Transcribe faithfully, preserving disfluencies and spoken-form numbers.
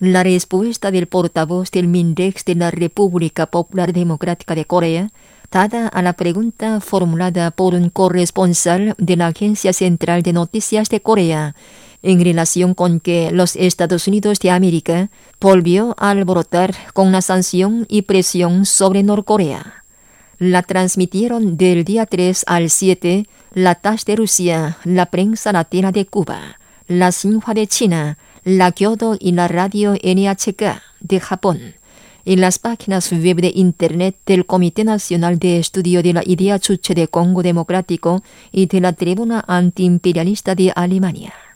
La respuesta del portavoz del Mindex de la República Popular Democrática de Corea, dada a la pregunta formulada por un corresponsal de la Agencia Central de Noticias de Corea, en relación con que los Estados Unidos de América volvió a alborotar con la sanción y presión sobre Norcorea. La transmitieron del día tres al siete la T A S S de Rusia, la Prensa Latina de Cuba, la Xinhua de China, la Kyodo y la Radio N H K de Japón, en las páginas web de Internet del Comité Nacional de Estudio de la Idea Chuche de Congo Democrático y de la Tribuna Antiimperialista de Alemania.